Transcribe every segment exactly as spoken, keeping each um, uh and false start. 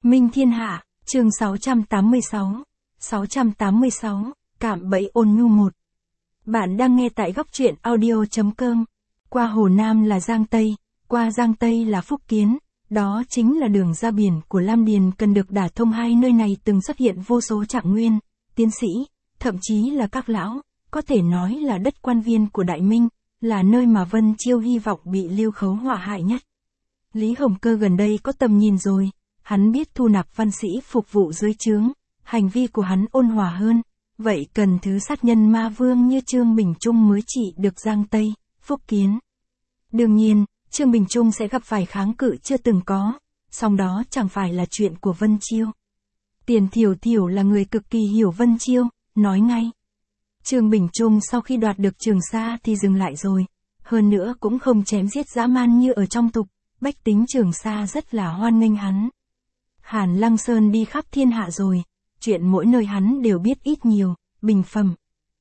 Minh Thiên Hạ, chương sáu trăm tám mươi sáu. sáu trăm tám mươi sáu, Cạm bẫy ôn nhu một. Bạn đang nghe tại góc truyện audio.com. Qua Hồ Nam là Giang Tây, qua Giang Tây là Phúc Kiến, đó chính là đường ra biển của Lam Điền cần được đả thông. Hai nơi này từng xuất hiện vô số trạng nguyên, tiến sĩ, thậm chí là các lão, có thể nói là đất quan viên của Đại Minh, là nơi mà Vân Chiêu hy vọng bị Lưu Khấu họa hại nhất. Lý Hồng Cơ gần đây có tầm nhìn rồi, hắn biết thu nạp văn sĩ phục vụ dưới trướng, hành vi của hắn ôn hòa hơn, vậy cần thứ sát nhân ma vương như Trương Bình Trung mới trị được Giang Tây, Phúc Kiến. Đương nhiên, Trương Bình Trung sẽ gặp phải kháng cự chưa từng có, song đó chẳng phải là chuyện của Vân Chiêu. Tiền Thiểu Thiểu là người cực kỳ hiểu Vân Chiêu, nói ngay. Trương Bình Trung sau khi đoạt được Trường Sa thì dừng lại rồi, hơn nữa cũng không chém giết dã man như ở trong tục, bách tính Trường Sa rất là hoan nghênh hắn. Hàn Lăng Sơn đi khắp thiên hạ rồi, chuyện mỗi nơi hắn đều biết ít nhiều, bình phẩm.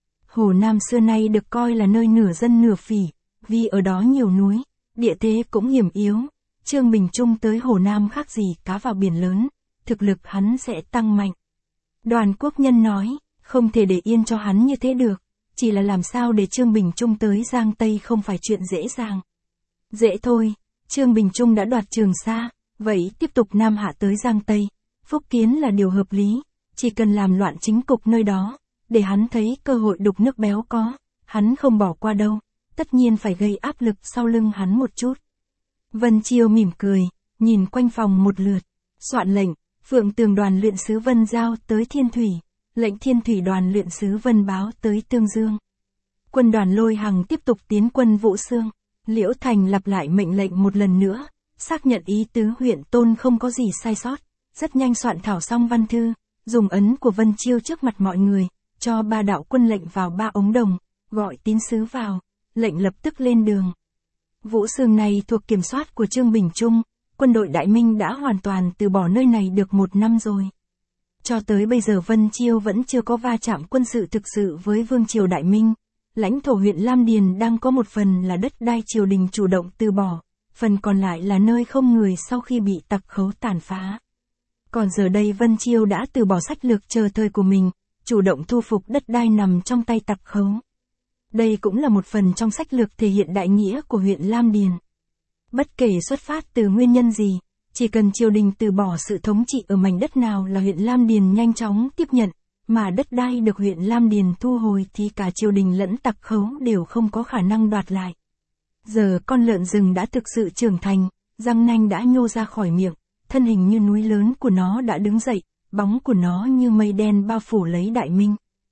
Hồ Nam xưa nay được coi là nơi nửa dân nửa phỉ, vì ở đó nhiều núi, địa thế cũng hiểm yếu. Trương Bình Trung tới Hồ Nam khác gì cá vào biển lớn, thực lực hắn sẽ tăng mạnh. Đoàn Quốc Nhân nói, không thể để yên cho hắn như thế được, chỉ là làm sao để Trương Bình Trung tới Giang Tây không phải chuyện dễ dàng. Dễ thôi, Trương Bình Trung đã đoạt Trường Sa, vậy tiếp tục Nam Hạ tới Giang Tây, Phúc Kiến là điều hợp lý, chỉ cần làm loạn chính cục nơi đó, để hắn thấy cơ hội đục nước béo có, hắn không bỏ qua đâu, tất nhiên phải gây áp lực sau lưng hắn một chút. Vân Chiêu mỉm cười, nhìn quanh phòng một lượt, soạn lệnh, Phượng Tường đoàn luyện sứ Vân giao tới Thiên Thủy, lệnh Thiên Thủy đoàn luyện sứ Vân báo tới Tương Dương. Quân đoàn Lôi Hằng tiếp tục tiến quân Vũ Xương, Liễu Thành lặp lại mệnh lệnh một lần nữa, xác nhận ý tứ huyện Tôn không có gì sai sót, rất nhanh soạn thảo xong văn thư, dùng ấn của Vân Chiêu trước mặt mọi người, cho ba đạo quân lệnh vào ba ống đồng, gọi tín sứ vào, lệnh lập tức lên đường. Vũ Xương này thuộc kiểm soát của Trương Bình Trung, quân đội Đại Minh đã hoàn toàn từ bỏ nơi này được một năm rồi. Cho tới bây giờ Vân Chiêu vẫn chưa có va chạm quân sự thực sự với Vương triều Đại Minh, lãnh thổ huyện Lam Điền đang có một phần là đất đai triều đình chủ động từ bỏ, phần còn lại là nơi không người sau khi bị tặc khấu tàn phá. Còn giờ đây Vân Chiêu đã từ bỏ sách lược chờ thời của mình, chủ động thu phục đất đai nằm trong tay tặc khấu. Đây cũng là một phần trong sách lược thể hiện đại nghĩa của huyện Lam Điền. Bất kể xuất phát từ nguyên nhân gì, chỉ cần triều đình từ bỏ sự thống trị ở mảnh đất nào là huyện Lam Điền nhanh chóng tiếp nhận, mà đất đai được huyện Lam Điền thu hồi thì cả triều đình lẫn tặc khấu đều không có khả năng đoạt lại. Giờ con lợn rừng đã thực sự trưởng thành, răng nanh đã nhô ra khỏi miệng, thân hình như núi lớn của nó đã đứng dậy, bóng của nó như mây đen bao phủ lấy Đại Minh.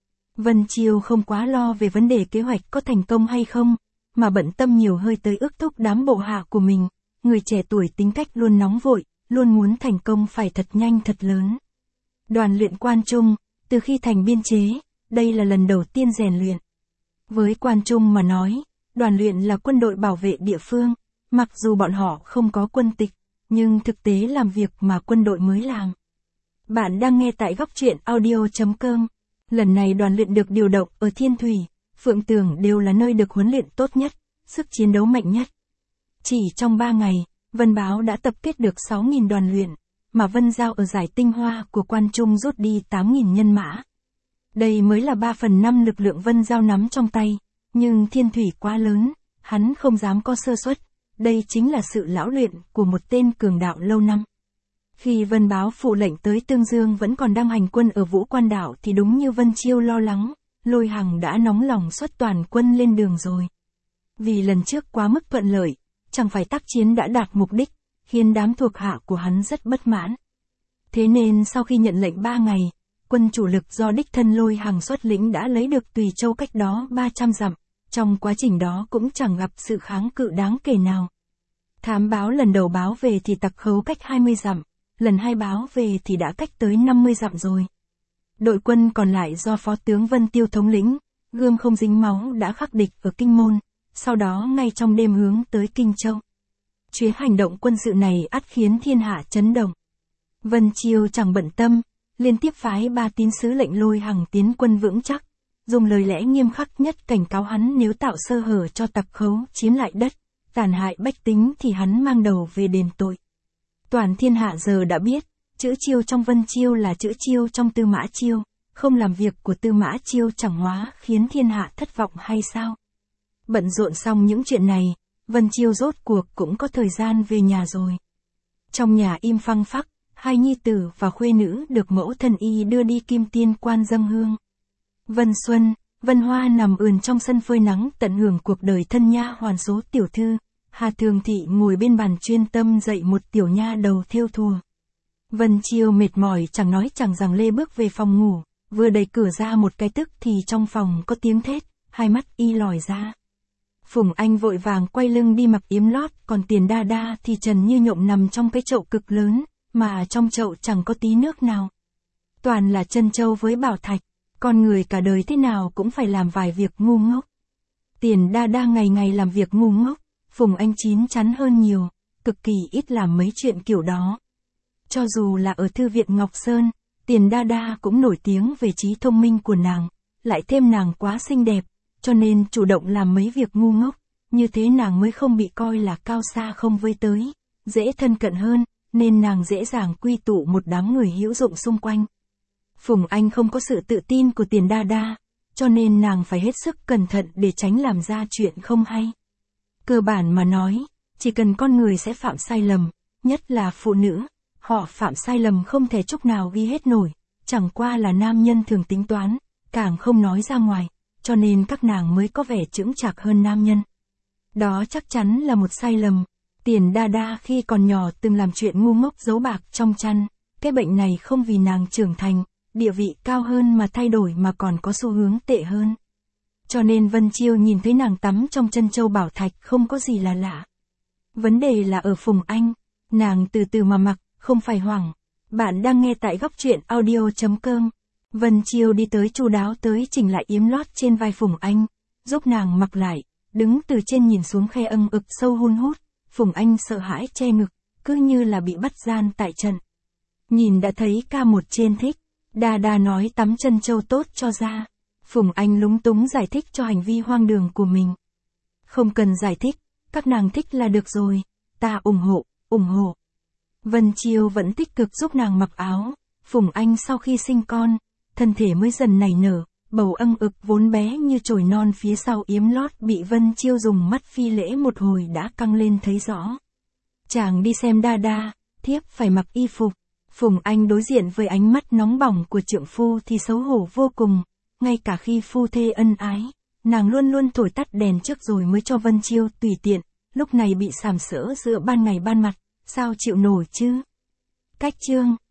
Vân Chiêu không quá lo về vấn đề kế hoạch có thành công hay không, mà bận tâm nhiều hơi tới ước thúc đám bộ hạ của mình, người trẻ tuổi tính cách luôn nóng vội, luôn muốn thành công phải thật nhanh thật lớn. Đoàn luyện Quan Trung, từ khi thành biên chế, đây là lần đầu tiên rèn luyện. Với Quan Trung mà nói, đoàn luyện là quân đội bảo vệ địa phương, mặc dù bọn họ không có quân tịch, nhưng thực tế làm việc mà quân đội mới làm. Bạn đang nghe tại góc truyện audio.com. Lần này đoàn luyện được điều động ở Thiên Thủy, Phượng Tường đều là nơi được huấn luyện tốt nhất, sức chiến đấu mạnh nhất. Chỉ trong ba ngày, Vân Báo đã tập kết được sáu nghìn đoàn luyện, mà Vân Giao ở giải tinh hoa của Quan Trung rút đi tám nghìn nhân mã. Đây mới là ba phần năm lực lượng Vân Giao nắm trong tay, nhưng Thiên Thủy quá lớn, hắn không dám có sơ suất, đây chính là sự lão luyện của một tên cường đạo lâu năm. Khi Vân Báo phụ lệnh tới Tương Dương vẫn còn đang hành quân ở Vũ Quan Đảo thì đúng như Vân Chiêu lo lắng, Lôi Hằng đã nóng lòng xuất toàn quân lên đường rồi. Vì lần trước quá mức thuận lợi, chẳng phải tác chiến đã đạt mục đích, khiến đám thuộc hạ của hắn rất bất mãn. Thế nên sau khi nhận lệnh ba ngày, quân chủ lực do đích thân Lôi Hằng xuất lĩnh đã lấy được Tùy Châu cách đó ba trăm dặm, trong quá trình đó cũng chẳng gặp sự kháng cự đáng kể nào. Thám báo lần đầu báo về thì tặc khấu cách hai mươi dặm, lần hai báo về thì đã cách tới năm mươi dặm rồi. Đội quân còn lại do Phó tướng Vân Tiêu thống lĩnh, gươm không dính máu đã khắc địch ở Kinh Môn, sau đó ngay trong đêm hướng tới Kinh Châu. Chuyến hành động quân sự này ắt khiến thiên hạ chấn động. Vân Chiêu chẳng bận tâm, liên tiếp phái ba tín sứ lệnh Lôi Hằng tiến quân vững chắc, dùng lời lẽ nghiêm khắc nhất cảnh cáo hắn nếu tạo sơ hở cho tặc khấu chiếm lại đất, tàn hại bách tính thì hắn mang đầu về đền tội. Toàn thiên hạ giờ đã biết, Chữ Chiêu trong Vân Chiêu là chữ Chiêu trong Tư Mã Chiêu, không làm việc của Tư Mã Chiêu chẳng hóa khiến thiên hạ thất vọng hay sao? Bận rộn xong những chuyện này, Vân Chiêu rốt cuộc cũng có thời gian về nhà rồi. Trong nhà im phăng phắc, hai nhi tử và khuê nữ được mẫu thân y đưa đi Kim Tiên Quan dâng hương. Vân Xuân, Vân Hoa nằm ườn trong sân phơi nắng tận hưởng cuộc đời thân nha hoàn số tiểu thư. Hà Thường Thị ngồi bên bàn chuyên tâm dạy một tiểu nha đầu thêu thùa. Vân Chiêu mệt mỏi chẳng nói chẳng rằng lê bước về phòng ngủ, vừa đẩy cửa ra một cái tức thì trong phòng có tiếng thét, hai mắt y lòi ra. Phùng Anh vội vàng quay lưng đi mặc yếm lót, còn Tiền Đa Đa thì trần như nhộng nằm trong cái chậu cực lớn, mà trong chậu chẳng có tí nước nào. Toàn là trân châu với bảo thạch, con người cả đời thế nào cũng phải làm vài việc ngu ngốc. Tiền Đa Đa ngày ngày làm việc ngu ngốc, Phùng Anh chín chắn hơn nhiều, cực kỳ ít làm mấy chuyện kiểu đó. Cho dù là ở Thư viện Ngọc Sơn, Tiền Đa Đa cũng nổi tiếng về trí thông minh của nàng, lại thêm nàng quá xinh đẹp, cho nên chủ động làm mấy việc ngu ngốc, như thế nàng mới không bị coi là cao xa không với tới, dễ thân cận hơn, nên nàng dễ dàng quy tụ một đám người hữu dụng xung quanh. Phùng Anh không có sự tự tin của Tiền Đa Đa, cho nên nàng phải hết sức cẩn thận để tránh làm ra chuyện không hay. Cơ bản mà nói, chỉ cần con người sẽ phạm sai lầm, nhất là phụ nữ, họ phạm sai lầm không thể chốc nào ghi hết nổi, chẳng qua là nam nhân thường tính toán, càng không nói ra ngoài, cho nên các nàng mới có vẻ chững chạc hơn nam nhân. Đó chắc chắn là một sai lầm. Tiền Đa Đa khi còn nhỏ từng làm chuyện ngu ngốc giấu bạc trong chăn, cái bệnh này không vì nàng trưởng thành, địa vị cao hơn mà thay đổi mà còn có xu hướng tệ hơn. Cho nên Vân Chiêu nhìn thấy nàng tắm trong chân châu bảo thạch không có gì là lạ. Vấn đề là ở Phùng Anh, nàng từ từ mà mặc, không phải hoảng. Bạn đang nghe tại góc truyện audio chấm com. Vân Chiêu đi tới chu đáo tới chỉnh lại yếm lót trên vai Phùng Anh, giúp nàng mặc lại, đứng từ trên nhìn xuống khe âng ực sâu hun hút. Phùng Anh sợ hãi che ngực, cứ như là bị bắt gian tại trận. Nhìn đã thấy ca một trên thích, Đa Đa nói tắm chân châu tốt cho da. Phùng Anh lúng túng giải thích cho hành vi hoang đường của mình. Không cần giải thích, các nàng thích là được rồi, ta ủng hộ, ủng hộ. Vân Chiêu vẫn tích cực giúp nàng mặc áo. Phùng Anh sau khi sinh con, thân thể mới dần nảy nở, bầu âng ực vốn bé như chồi non phía sau yếm lót bị Vân Chiêu dùng mắt phi lễ một hồi đã căng lên thấy rõ. Chàng đi xem Đa Đa, thiếp phải mặc y phục. Phùng Anh đối diện với ánh mắt nóng bỏng của trượng phu thì xấu hổ vô cùng, ngay cả khi phu thê ân ái, nàng luôn luôn thổi tắt đèn trước rồi mới cho Vân Chiêu tùy tiện, lúc này bị sàm sỡ giữa ban ngày ban mặt, sao chịu nổi chứ? Cách chương